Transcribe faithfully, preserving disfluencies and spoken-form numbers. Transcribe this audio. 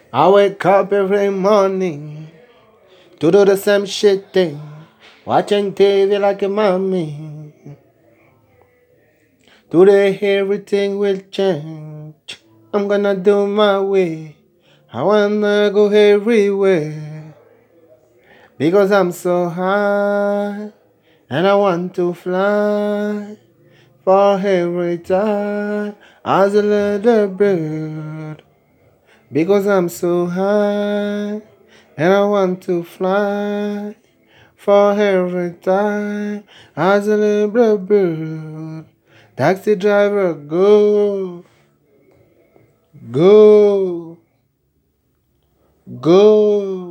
I wake up every morning to do the same shit thing, watching T V like a mommy. Today everything will change. I'm gonna do my way. I wanna go everywhere because I'm so high and I want to fly for every time as a little bird because I'm so high and I want to fly for every time as a little bird. Taxi driver, go, go, go.